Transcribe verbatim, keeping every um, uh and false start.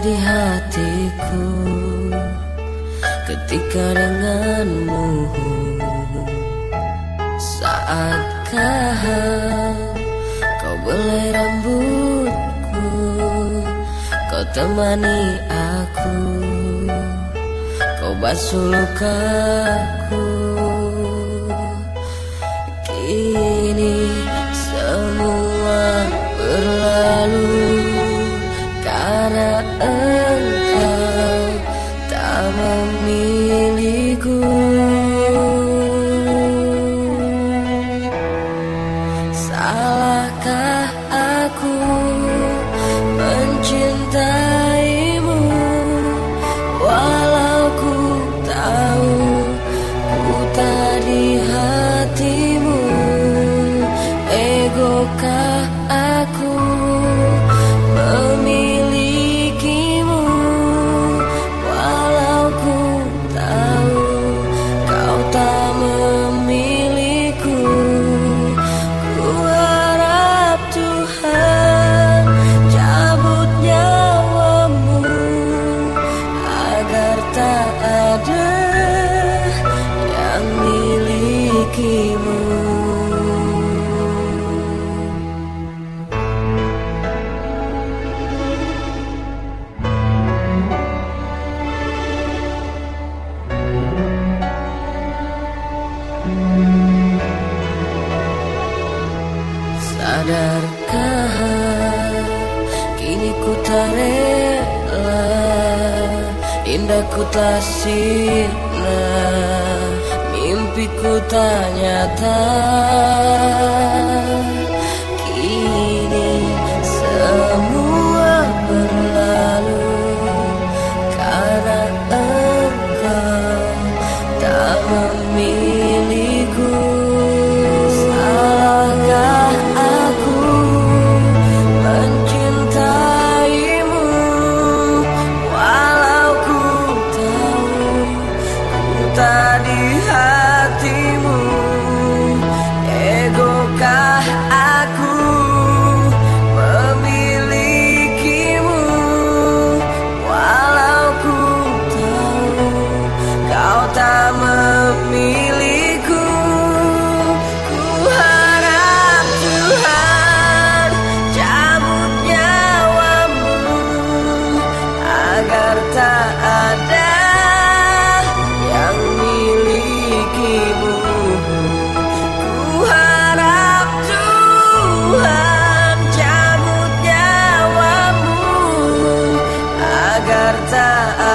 di hatiku ketika denganmu. Saatkah kau belai rambutku, kau temani aku, kau basuh lukaku. Kini semua berlalu karena engkau tak memilikiku. Salahkah aku mencintaimu, walau ku tahu ku tak di hatimu. Egokah aku memilikimu, walau ku tahu kau tak memilikiku. Ku harap Tuhan cabut nyawamu agar tak ada yang milikimu. Sadarkah kini ku tak rela, indah ku tak sirna, mimpiku tak nyata. Kini semua berlalu karena engkau tak memilikiku. Salahkah aku mencintaimu, walau ku tahu ku tak di hatimu. Egokah aku memilikimu, walau ku tahu kau tak memilikiku. Ku harap Tuhan cabut nyawamu agar tak ada yang milikimu. Ku harap Tuhan cabut nyawamu agar tak